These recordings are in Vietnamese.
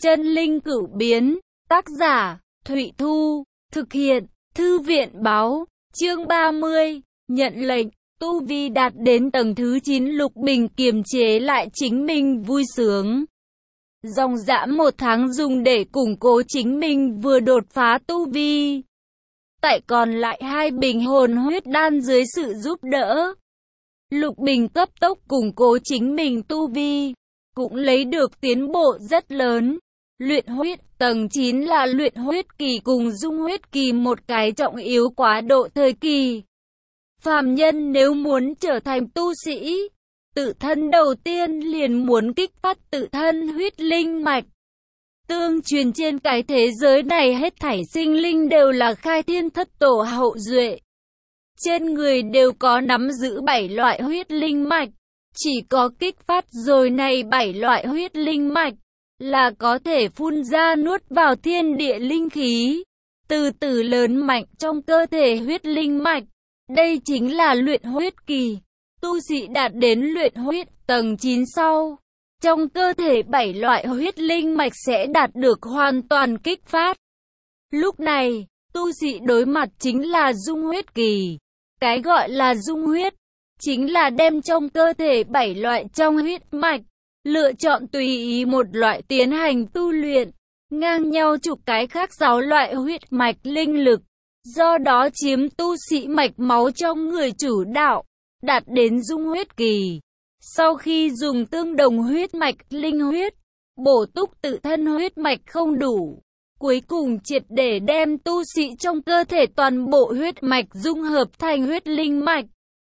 Chân linh cửu biến, tác giả, Thụy Thu, thực hiện, Thư viện báo, chương 30, nhận lệnh, tu vi đạt đến tầng thứ 9 Lục Bình kiềm chế lại chính mình vui sướng. Dòng dã 1 tháng dùng để củng cố chính mình vừa đột phá tu vi. Tại còn lại 2 bình hồn huyết đan dưới sự giúp đỡ. Lục Bình cấp tốc củng cố chính mình tu vi, cũng lấy được tiến bộ rất lớn. Luyện huyết tầng 9 là luyện huyết kỳ cùng dung huyết kỳ một cái trọng yếu quá độ thời kỳ. Phàm nhân nếu muốn trở thành tu sĩ, tự thân đầu tiên liền muốn kích phát tự thân huyết linh mạch. Tương truyền trên cái thế giới này hết thảy sinh linh đều là khai thiên thất tổ hậu duệ. Trên người đều có nắm giữ 7 loại huyết linh mạch. Chỉ có kích phát rồi này 7 loại huyết linh mạch là có thể phun ra nuốt vào thiên địa linh khí, từ từ lớn mạnh trong cơ thể huyết linh mạch. Đây chính là luyện huyết kỳ. Tu sĩ đạt đến luyện huyết tầng 9 sau, trong cơ thể 7 loại huyết linh mạch sẽ đạt được hoàn toàn kích phát. Lúc này, tu sĩ đối mặt chính là dung huyết kỳ. Cái gọi là dung huyết, chính là đem trong cơ thể 7 loại trong huyết mạch, lựa chọn tùy ý một loại tiến hành tu luyện, ngang nhau chục cái khác 6 loại huyết mạch linh lực. Do đó chiếm tu sĩ mạch máu trong người chủ đạo, đạt đến dung huyết kỳ. Sau khi dùng tương đồng huyết mạch linh huyết, bổ túc tự thân huyết mạch không đủ, cuối cùng triệt để đem tu sĩ trong cơ thể toàn bộ huyết mạch dung hợp thành huyết linh mạch.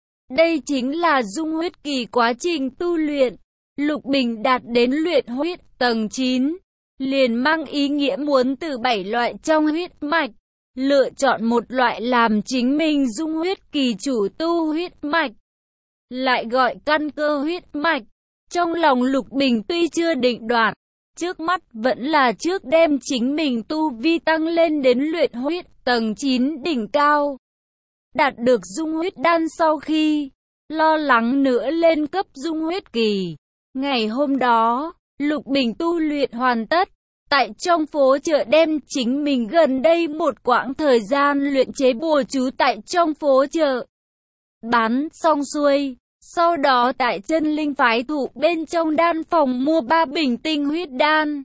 Đây chính là dung huyết kỳ quá trình tu luyện. Lục Bình đạt đến luyện huyết tầng 9, liền mang ý nghĩa muốn từ 7 loại trong huyết mạch, lựa chọn một loại làm chính mình dung huyết kỳ chủ tu huyết mạch, lại gọi căn cơ huyết mạch. Trong lòng Lục Bình tuy chưa định đoạt, trước mắt vẫn là trước đem chính mình tu vi tăng lên đến luyện huyết tầng 9 đỉnh cao. Đạt được dung huyết đan sau khi lo lắng nữa lên cấp dung huyết kỳ. Ngày hôm đó, Lục Bình tu luyện hoàn tất. Tại trong phố chợ đem chính mình gần đây một quãng thời gian luyện chế bùa chú tại trong phố chợ bán xong xuôi. Sau đó tại chân linh phái thụ bên trong đan phòng mua 3 bình tinh huyết đan.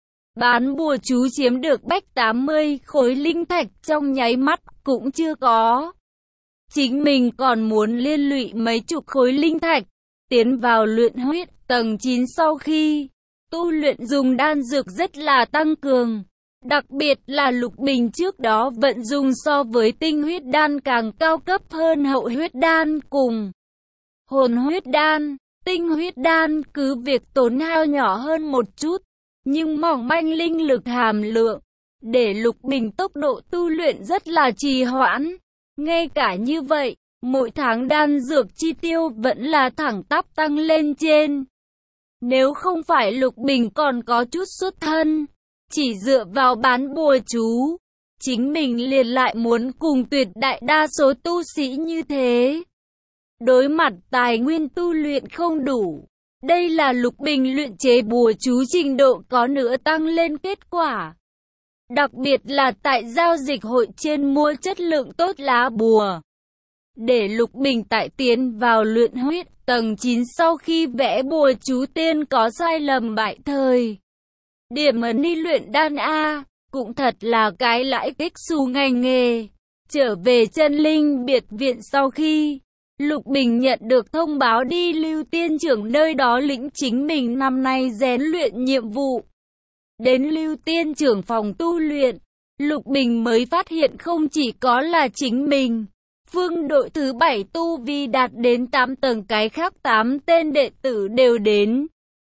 Bán bùa chú chiếm được bách 80 khối linh thạch trong nháy mắt cũng chưa có. Chính mình còn muốn liên lụy mấy chục khối linh thạch. Tiến vào luyện huyết tầng 9 sau khi tu luyện dùng đan dược rất là tăng cường. Đặc biệt là Lục Bình trước đó vận dùng so với tinh huyết đan càng cao cấp hơn hậu huyết đan cùng hồn huyết đan. Tinh huyết đan cứ việc tốn hao nhỏ hơn một chút, nhưng mỏng manh linh lực hàm lượng, để Lục Bình tốc độ tu luyện rất là trì hoãn. Ngay cả như vậy, mỗi tháng đan dược chi tiêu vẫn là thẳng tắp tăng lên trên. Nếu không phải Lục Bình còn có chút xuất thân, chỉ dựa vào bán bùa chú, chính mình liền lại muốn cùng tuyệt đại đa số tu sĩ như thế. Đối mặt tài nguyên tu luyện không đủ, đây là Lục Bình luyện chế bùa chú trình độ có nữa tăng lên kết quả. Đặc biệt là tại giao dịch hội trên mua chất lượng tốt lá bùa. Để Lục Bình tại tiến vào luyện huyết tầng 9 sau khi vẽ bùa chú tiên có sai lầm bại thời. Điểm ấn đi luyện đan A, cũng thật là cái lãi kích xù ngành nghề. Trở về chân linh biệt viện sau khi Lục Bình nhận được thông báo đi Lưu Tiên trưởng nơi đó lĩnh chính mình năm nay rèn luyện nhiệm vụ. Đến Lưu Tiên trưởng phòng tu luyện, Lục Bình mới phát hiện không chỉ có là chính mình. Phương đội thứ 7 tu vi đạt đến 8 tầng, cái khác 8 tên đệ tử đều đến.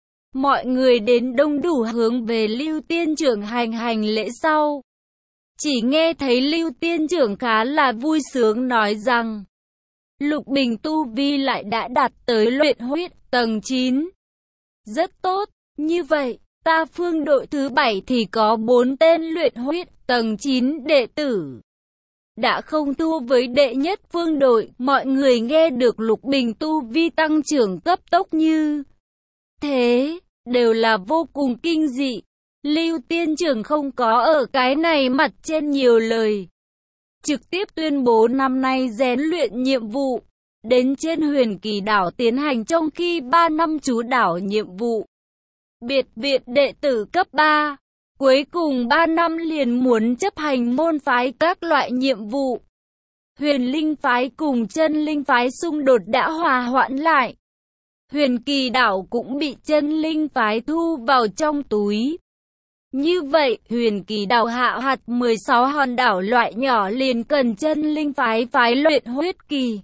Mọi người đến đông đủ hướng về Lưu Tiên trưởng hành lễ sau. Chỉ nghe thấy Lưu Tiên trưởng khá là vui sướng nói rằng Lục Bình tu vi lại đã đạt tới luyện huyết tầng 9. Rất tốt, như vậy, ta phương đội thứ 7 thì có 4 tên luyện huyết tầng 9 đệ tử. Đã không thua với đệ nhất phương đội. Mọi người nghe được Lục Bình tu vi tăng trưởng cấp tốc như thế, đều là vô cùng kinh dị. Lưu Tiên Trưởng không có ở cái này mặt trên nhiều lời. Trực tiếp tuyên bố năm nay rèn luyện nhiệm vụ. Đến trên Huyền Kỳ đảo tiến hành trong khi 3 năm trú đảo nhiệm vụ. Biệt viện đệ tử cấp 3. Cuối cùng 3 năm liền muốn chấp hành môn phái các loại nhiệm vụ. Huyền Linh phái cùng Chân Linh phái xung đột đã hòa hoãn lại. Huyền Kỳ đảo cũng bị Chân Linh phái thu vào trong túi. Như vậy, Huyền Kỳ đảo hạ hạt 16 hòn đảo loại nhỏ liền cần Chân Linh phái phái luyện huyết kỳ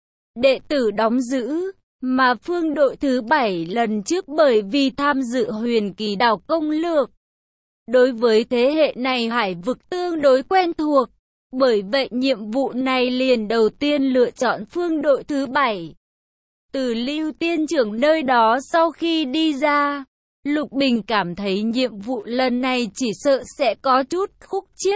đệ tử đóng giữ, mà phương đội thứ 7 lần trước bởi vì tham dự Huyền Kỳ đảo công lược. Đối với thế hệ này hải vực tương đối quen thuộc, bởi vậy nhiệm vụ này liền đầu tiên lựa chọn phương đội thứ 7. Từ Lưu Tiên Trưởng nơi đó sau khi đi ra, Lục Bình cảm thấy nhiệm vụ lần này chỉ sợ sẽ có chút khúc chiết.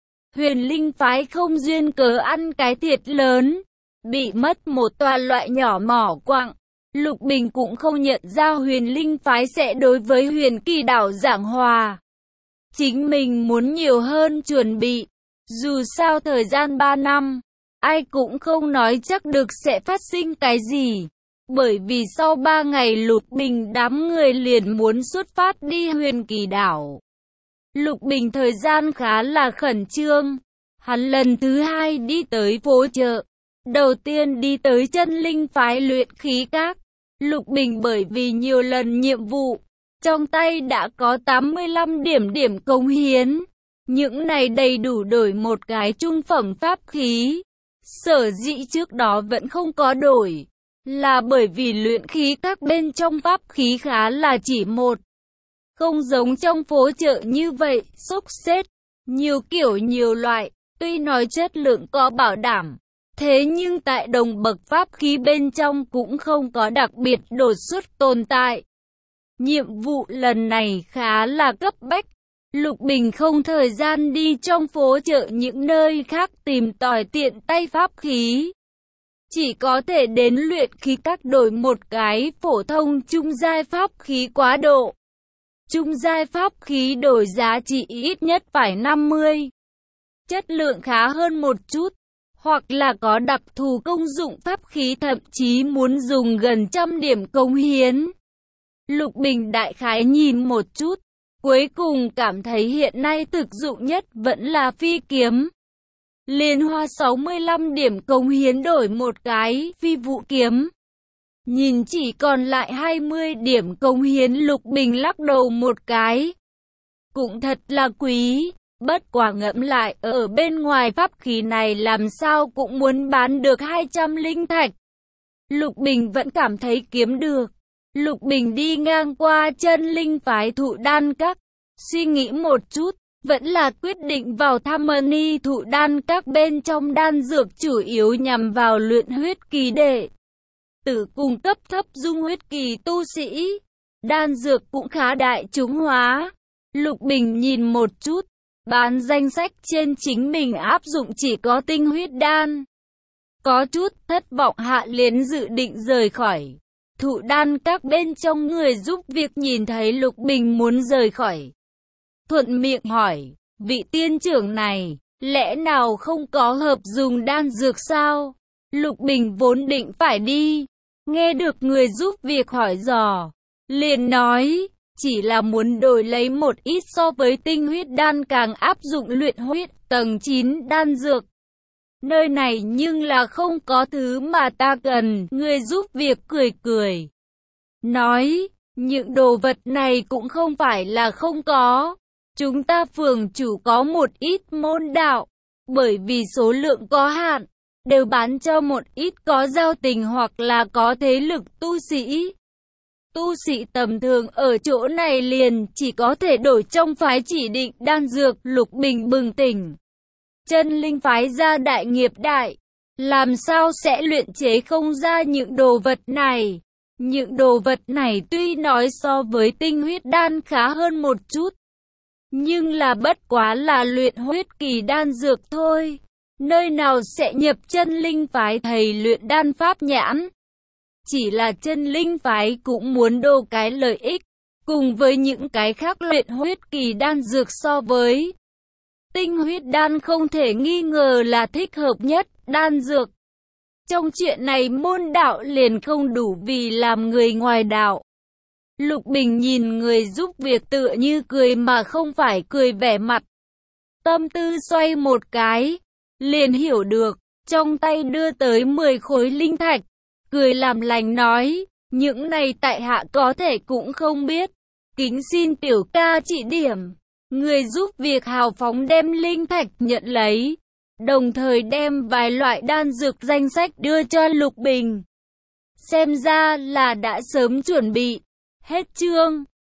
Huyền Linh phái không duyên cớ ăn cái thiệt lớn, bị mất một tòa loại nhỏ mỏ quặng. Lục Bình cũng không nhận ra Huyền Linh phái sẽ đối với Huyền Kỳ đảo giảng hòa. Chính mình muốn nhiều hơn chuẩn bị. Dù sao thời gian 3 năm, ai cũng không nói chắc được sẽ phát sinh cái gì. Bởi vì sau 3 ngày Lục Bình đám người liền muốn xuất phát đi Huyền Kỳ đảo. Lục Bình thời gian khá là khẩn trương. Hắn lần thứ 2 đi tới phố chợ. Đầu tiên đi tới Chân Linh phái luyện khí các. Lục Bình bởi vì nhiều lần nhiệm vụ, trong tay đã có 85 điểm cống hiến. Những này đầy đủ đổi một cái trung phẩm pháp khí. Sở dĩ trước đó vẫn không có đổi, là bởi vì luyện khí các bên trong pháp khí khá là chỉ một. Không giống trong phố chợ như vậy, xúc xếp, nhiều kiểu nhiều loại, tuy nói chất lượng có bảo đảm. Thế nhưng tại đồng bậc pháp khí bên trong cũng không có đặc biệt đột xuất tồn tại. Nhiệm vụ lần này khá là cấp bách. Lục Bình không thời gian đi trong phố chợ những nơi khác tìm tòi tiện tay pháp khí. Chỉ có thể đến luyện khí các đổi một cái phổ thông trung giai pháp khí quá độ. Trung giai pháp khí đổi giá trị ít nhất phải 50. Chất lượng khá hơn một chút. Hoặc là có đặc thù công dụng pháp khí thậm chí muốn dùng gần 100 điểm cống hiến. Lục Bình đại khái nhìn một chút. Cuối cùng cảm thấy hiện nay thực dụng nhất vẫn là phi kiếm. Liên hoa 65 điểm cống hiến đổi một cái phi vũ kiếm. Nhìn chỉ còn lại 20 điểm cống hiến, Lục Bình lắc đầu một cái. Cũng thật là quý. Bất quả ngẫm lại, ở bên ngoài pháp khí này làm sao cũng muốn bán được 200 linh thạch. Lục Bình vẫn cảm thấy kiếm được. Lục Bình đi ngang qua Chân Linh phái Thụ Đan các, suy nghĩ một chút, vẫn là quyết định vào thăm Mani Thụ Đan các. Bên trong đan dược chủ yếu nhằm vào luyện huyết kỳ đệ tử cùng cấp thấp dung huyết kỳ tu sĩ. Đan dược cũng khá đại chúng hóa. Lục Bình nhìn một chút, bán danh sách trên chính mình áp dụng chỉ có tinh huyết đan. Có chút thất vọng hạ liền dự định rời khỏi Thụ Đan các. Bên trong người giúp việc nhìn thấy Lục Bình muốn rời khỏi, thuận miệng hỏi, vị tiên trưởng này, lẽ nào không có hợp dùng đan dược sao? Lục Bình vốn định phải đi, nghe được người giúp việc hỏi dò, liền nói, chỉ là muốn đổi lấy một ít so với tinh huyết đan càng áp dụng luyện huyết tầng 9 đan dược. Nơi này nhưng là không có thứ mà ta cần. Người giúp việc cười cười, nói, những đồ vật này cũng không phải là không có. Chúng ta phường chủ có một ít môn đạo, bởi vì số lượng có hạn, đều bán cho một ít có giao tình hoặc là có thế lực tu sĩ. Tu sĩ tầm thường ở chỗ này liền chỉ có thể đổi trong phái chỉ định đan dược. Lục Bình bừng tỉnh. Chân Linh phái gia đại nghiệp đại, làm sao sẽ luyện chế không ra những đồ vật này? Những đồ vật này tuy nói so với tinh huyết đan khá hơn một chút, nhưng là bất quá là luyện huyết kỳ đan dược thôi. Nơi nào sẽ nhập Chân Linh phái thầy luyện đan pháp nhãn? Chỉ là Chân Linh phái cũng muốn đồ cái lợi ích, Cùng với những cái khác, luyện huyết kỳ đan dược so với tinh huyết đan không thể nghi ngờ là thích hợp nhất đan dược. Trong chuyện này môn đạo liền không đủ vì làm người ngoài đạo. Lục Bình nhìn người giúp việc tựa như cười mà không phải cười, vẻ mặt tâm tư xoay một cái, liền hiểu được, trong tay đưa tới 10 khối linh thạch, cười làm lành nói, những này tại hạ có thể cũng không biết, kính xin tiểu ca chỉ điểm. Người giúp việc hào phóng đem linh thạch nhận lấy, đồng thời đem vài loại đan dược danh sách đưa cho Lục Bình. Xem ra là đã sớm chuẩn bị. Hết chương.